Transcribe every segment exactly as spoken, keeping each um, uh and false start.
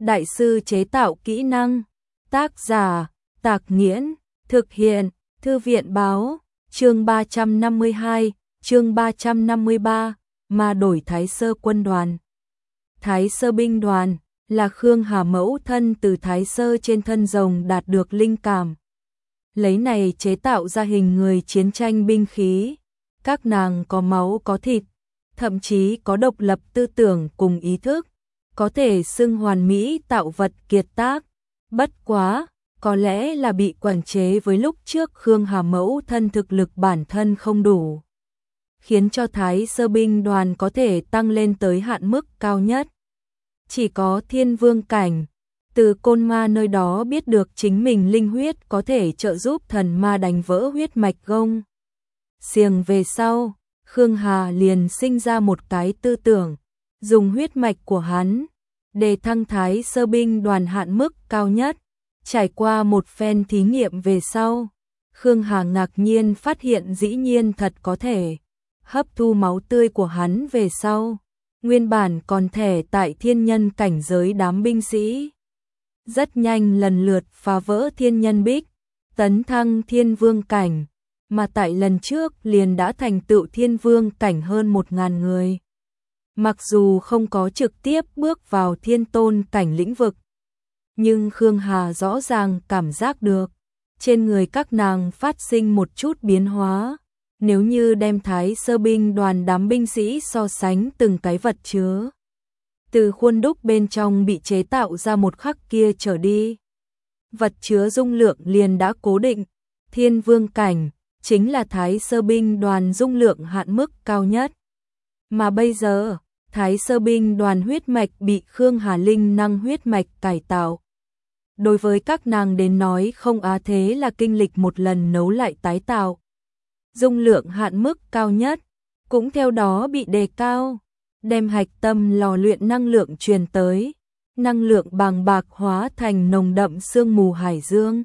đại sư chế tạo kỹ năng. Tác giả, Tạc Nghiễn, thực hiện, Thư viện báo, chương ba trăm năm mươi hai, chương ba trăm năm mươi ba, mà đổi Thái Sơ quân đoàn. Thái Sơ binh đoàn là Khương Hà mẫu thân từ Thái Sơ trên thân rồng đạt được linh cảm. Lấy này chế tạo ra hình người chiến tranh binh khí. Các nàng có máu có thịt, thậm chí có độc lập tư tưởng cùng ý thức, có thể xưng hoàn mỹ tạo vật kiệt tác. Bất quá, có lẽ là bị quản chế với lúc trước Khương Hà mẫu thân thực lực bản thân không đủ, khiến cho Thái Sơ binh đoàn có thể tăng lên tới hạn mức cao nhất. Chỉ có thiên vương cảnh, từ côn ma nơi đó biết được chính mình linh huyết có thể trợ giúp thần ma đánh vỡ huyết mạch gông xiềng về sau, Khương Hà liền sinh ra một cái tư tưởng, dùng huyết mạch của hắn để thăng Thái Sơ binh đoàn hạn mức cao nhất. Trải qua một phen thí nghiệm về sau, Khương Hà ngạc nhiên phát hiện dĩ nhiên thật có thể hấp thu máu tươi của hắn về sau. Nguyên bản còn thể tại thiên nhân cảnh giới đám binh sĩ, rất nhanh lần lượt phá vỡ thiên nhân bích, tấn thăng thiên vương cảnh, mà tại lần trước liền đã thành tựu thiên vương cảnh hơn một ngàn người. Mặc dù không có trực tiếp bước vào thiên tôn cảnh lĩnh vực, nhưng Khương Hà rõ ràng cảm giác được trên người các nàng phát sinh một chút biến hóa. Nếu như đem Thái Sơ binh đoàn đám binh sĩ so sánh từng cái vật chứa, từ khuôn đúc bên trong bị chế tạo ra một khắc kia trở đi, vật chứa dung lượng liền đã cố định. Thiên vương cảnh chính là Thái Sơ binh đoàn dung lượng hạn mức cao nhất. Mà bây giờ, Thái Sơ binh đoàn huyết mạch bị Khương Hà linh năng huyết mạch cải tạo. Đối với các nàng đến nói không á thế là kinh lịch một lần nấu lại tái tạo. Dung lượng hạn mức cao nhất cũng theo đó bị đề cao, đem hạch tâm lò luyện năng lượng truyền tới, năng lượng bàng bạc hóa thành nồng đậm sương mù hải dương,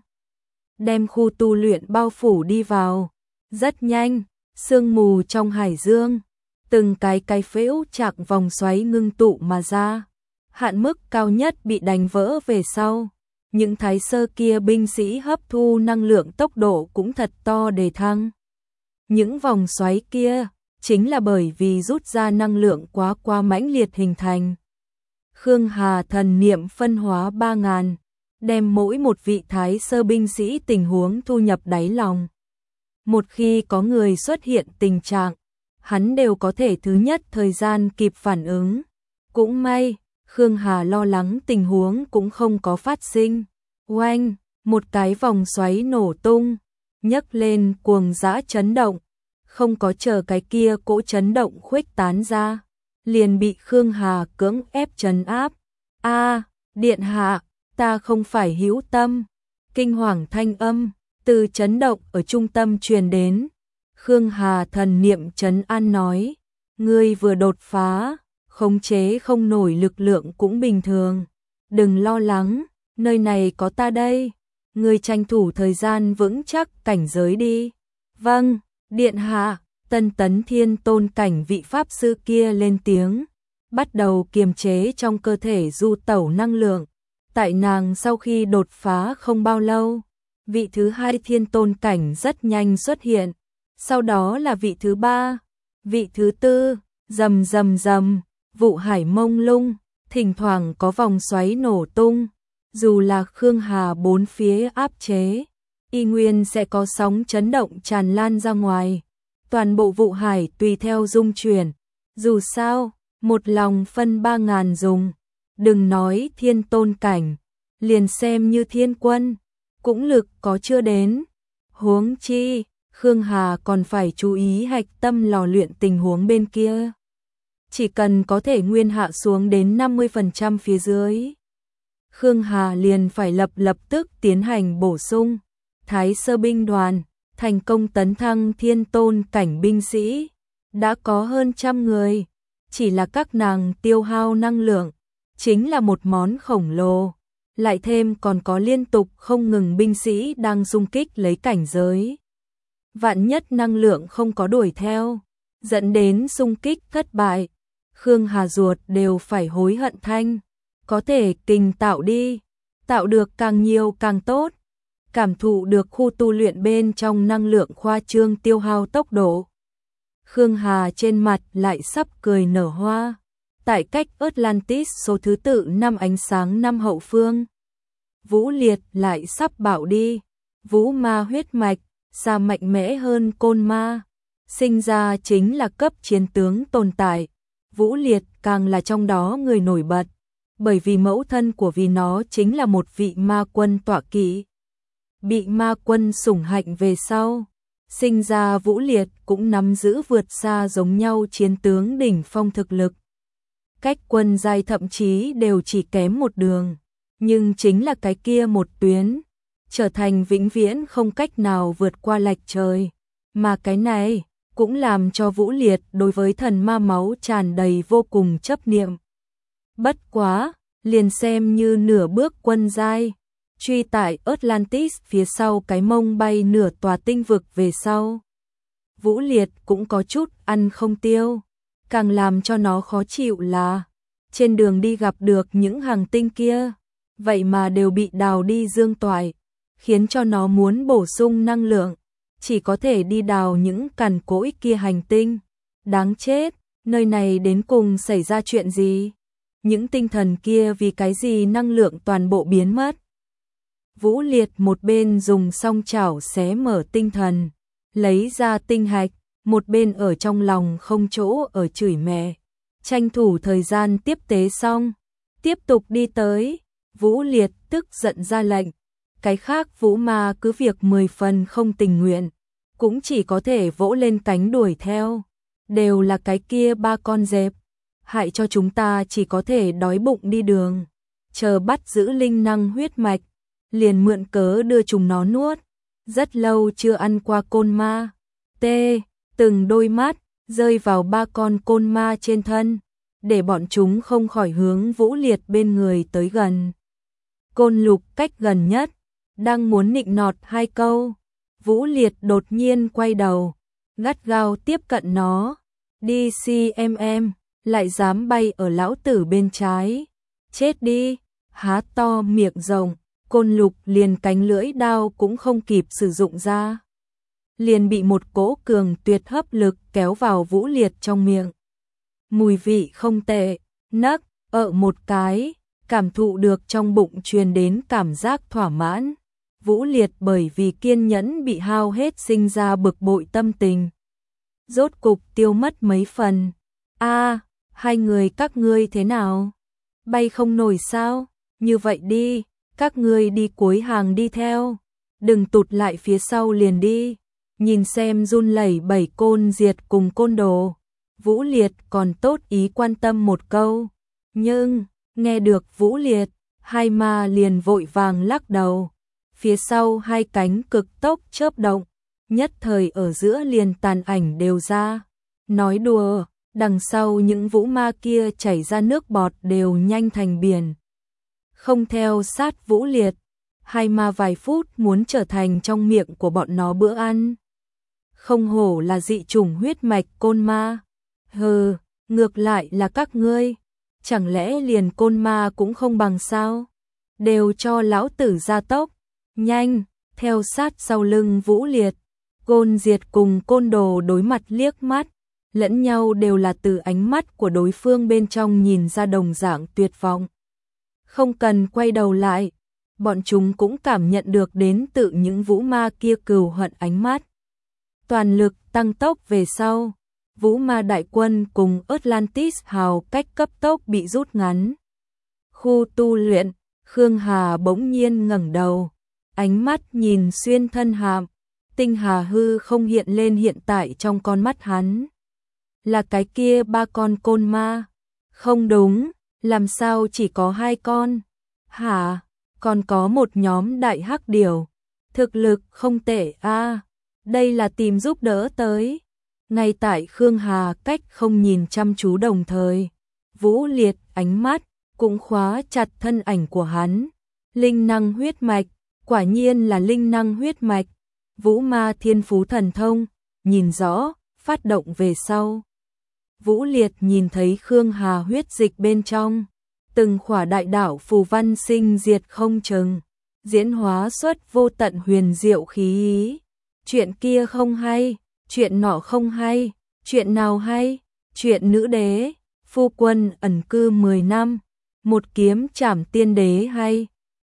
đem khu tu luyện bao phủ đi vào. Rất nhanh, sương mù trong hải dương, từng cái cái phễu chạc vòng xoáy ngưng tụ mà ra, hạn mức cao nhất bị đánh vỡ về sau. Những Thái Sơ kia binh sĩ hấp thu năng lượng tốc độ cũng thật to đề thăng. Những vòng xoáy kia chính là bởi vì rút ra năng lượng quá quá mãnh liệt hình thành. Khương Hà thần niệm phân hóa ba ngàn, đem mỗi một vị Thái Sơ binh sĩ tình huống thu nhập đáy lòng. Một khi có người xuất hiện tình trạng, hắn đều có thể thứ nhất thời gian kịp phản ứng. Cũng may, Khương Hà lo lắng tình huống cũng không có phát sinh. Oanh, một cái vòng xoáy nổ tung, nhấc lên cuồng dã chấn động. Không có chờ cái kia cỗ chấn động khuếch tán ra, liền bị Khương Hà cưỡng ép trấn áp. A, điện hạ, ta không phải hữu tâm. Kinh hoàng thanh âm từ chấn động ở trung tâm truyền đến. Khương Hà thần niệm trấn an nói, ngươi vừa đột phá, khống chế không nổi lực lượng cũng bình thường. Đừng lo lắng, nơi này có ta đây. Ngươi tranh thủ thời gian vững chắc cảnh giới đi. Vâng, điện hạ. Tân tấn thiên tôn cảnh vị pháp sư kia lên tiếng, bắt đầu kiềm chế trong cơ thể du tẩu năng lượng. Tại nàng sau khi đột phá không bao lâu, vị thứ hai thiên tôn cảnh rất nhanh xuất hiện, sau đó là vị thứ ba, vị thứ tư, rầm rầm rầm, vụ hải mông lung, thỉnh thoảng có vòng xoáy nổ tung. Dù là Khương Hà bốn phía áp chế, y nguyên sẽ có sóng chấn động tràn lan ra ngoài. Toàn bộ vụ hải tùy theo dung chuyển. Dù sao, một lòng phân ba ngàn dùng. Đừng nói thiên tôn cảnh, liền xem như thiên quân, cũng lực có chưa đến. Huống chi, Khương Hà còn phải chú ý hạch tâm lò luyện tình huống bên kia. Chỉ cần có thể nguyên hạ xuống đến năm mươi phần trăm phía dưới, Khương Hà liền phải lập lập tức tiến hành bổ sung. Thái Sơ binh đoàn thành công tấn thăng thiên tôn cảnh binh sĩ, đã có hơn trăm người. Chỉ là các nàng tiêu hao năng lượng, chính là một món khổng lồ. Lại thêm còn có liên tục không ngừng binh sĩ đang xung kích lấy cảnh giới. Vạn nhất năng lượng không có đuổi theo, dẫn đến xung kích thất bại, Khương Hà ruột đều phải hối hận thanh. có thể kình tạo đi, tạo được càng nhiều càng tốt. Cảm thụ được khu tu luyện bên trong năng lượng khoa trương tiêu hao tốc độ. Khương Hà trên mặt lại sắp cười nở hoa. Tại cách Atlantis số thứ tự năm ánh sáng năm hậu phương. Vũ Liệt lại sắp bạo đi. Vũ ma huyết mạch, xa mạnh mẽ hơn côn ma. Sinh ra chính là cấp chiến tướng tồn tại. Vũ Liệt càng là trong đó người nổi bật. Bởi vì mẫu thân của vì nó chính là một vị ma quân tọa kỵ. Bị ma quân sủng hạnh về sau. Sinh ra Vũ Liệt cũng nắm giữ vượt xa giống nhau chiến tướng đỉnh phong thực lực. Cách quân giai thậm chí đều chỉ kém một đường. Nhưng chính là cái kia một tuyến. Trở thành vĩnh viễn không cách nào vượt qua lệch trời. Mà cái này cũng làm cho Vũ Liệt đối với thần ma máu tràn đầy vô cùng chấp niệm. Bất quá, liền xem như nửa bước quân giai. Truy tại Atlantis phía sau cái mông bay nửa tòa tinh vực về sau. Vũ Liệt cũng có chút ăn không tiêu. Càng làm cho nó khó chịu là trên đường đi gặp được những hàng tinh kia. Vậy mà đều bị đào đi dương toại. Khiến cho nó muốn bổ sung năng lượng. Chỉ có thể đi đào những cằn cỗi kia hành tinh. Đáng chết, nơi này đến cùng xảy ra chuyện gì? Những tinh thần kia vì cái gì năng lượng toàn bộ biến mất? Vũ Liệt một bên dùng song chảo xé mở tinh thần, lấy ra tinh hạch, một bên ở trong lòng không chỗ ở chửi mẹ. Tranh thủ thời gian tiếp tế xong, tiếp tục đi tới. Vũ Liệt tức giận ra lệnh. Cái khác Vũ ma cứ việc mười phần không tình nguyện, cũng chỉ có thể vỗ lên cánh đuổi theo. Đều là cái kia ba con dẹp, hại cho chúng ta chỉ có thể đói bụng đi đường. Chờ bắt giữ linh năng huyết mạch, liền mượn cớ đưa chúng nó nuốt. Rất lâu chưa ăn qua côn ma. T. Từng đôi mắt rơi vào ba con côn ma trên thân, để bọn chúng không khỏi hướng Vũ Liệt bên người tới gần. Côn Lục cách gần nhất, đang muốn nịnh nọt hai câu. Vũ Liệt đột nhiên quay đầu, gắt gao tiếp cận nó. Đi xê em em, lại dám bay ở lão tử bên trái. Chết đi, há to miệng rộng. Côn Lục liền cánh lưỡi đao cũng không kịp sử dụng ra. Liền bị một cỗ cường tuyệt hấp lực kéo vào Vũ Liệt trong miệng. Mùi vị không tệ, nấc, ợ một cái, cảm thụ được trong bụng truyền đến cảm giác thỏa mãn. Vũ Liệt bởi vì kiên nhẫn bị hao hết sinh ra bực bội tâm tình. Rốt cục tiêu mất mấy phần. A, hai người các ngươi thế nào? Bay không nổi sao? Như vậy đi, các ngươi đi cuối hàng đi theo. Đừng tụt lại phía sau liền đi. Nhìn xem run lẩy bẩy côn diệt cùng côn đồ. Vũ Liệt còn tốt ý quan tâm một câu. Nhưng, nghe được Vũ Liệt, hai ma liền vội vàng lắc đầu. Phía sau hai cánh cực tốc chớp động, nhất thời ở giữa liền tàn ảnh đều ra. Nói đùa, đằng sau những vũ ma kia chảy ra nước bọt đều nhanh thành biển. Không theo sát Vũ Liệt, hai ma vài phút muốn trở thành trong miệng của bọn nó bữa ăn. Không hổ là dị chủng huyết mạch côn ma. Hừ, ngược lại là các ngươi, chẳng lẽ liền côn ma cũng không bằng sao? Đều cho lão tử gia tốc, nhanh, theo sát sau lưng Vũ Liệt. Côn Diệt cùng côn đồ đối mặt liếc mắt, lẫn nhau đều là từ ánh mắt của đối phương bên trong nhìn ra đồng dạng tuyệt vọng. Không cần quay đầu lại, bọn chúng cũng cảm nhận được đến tự những vũ ma kia cừu hận ánh mắt. Toàn lực tăng tốc về sau, vũ ma đại quân cùng Atlantis hào cách cấp tốc bị rút ngắn. Khu tu luyện, Khương Hà bỗng nhiên ngẩng đầu, ánh mắt nhìn xuyên thân hàm, tinh hà hư không hiện lên hiện tại trong con mắt hắn. Là cái kia ba con côn ma. Không đúng, làm sao chỉ có hai con? Hả? Còn có một nhóm đại hắc điểu. Thực lực không tệ a. À, đây là tìm giúp đỡ tới. Ngay tại Khương Hà cách không nhìn chăm chú đồng thời, Vũ Liệt ánh mắt cũng khóa chặt thân ảnh của hắn. Linh năng huyết mạch, quả nhiên là linh năng huyết mạch. Vũ ma thiên phú thần thông, nhìn rõ, phát động về sau. Vũ Liệt nhìn thấy Khương Hà huyết dịch bên trong, từng khỏa đại đạo phù văn sinh diệt không chừng, diễn hóa xuất vô tận huyền diệu khí ý. Chuyện kia không hay, chuyện nọ không hay, chuyện nào hay? Chuyện nữ đế, phu quân ẩn cư mười năm, một kiếm trảm tiên đế hay.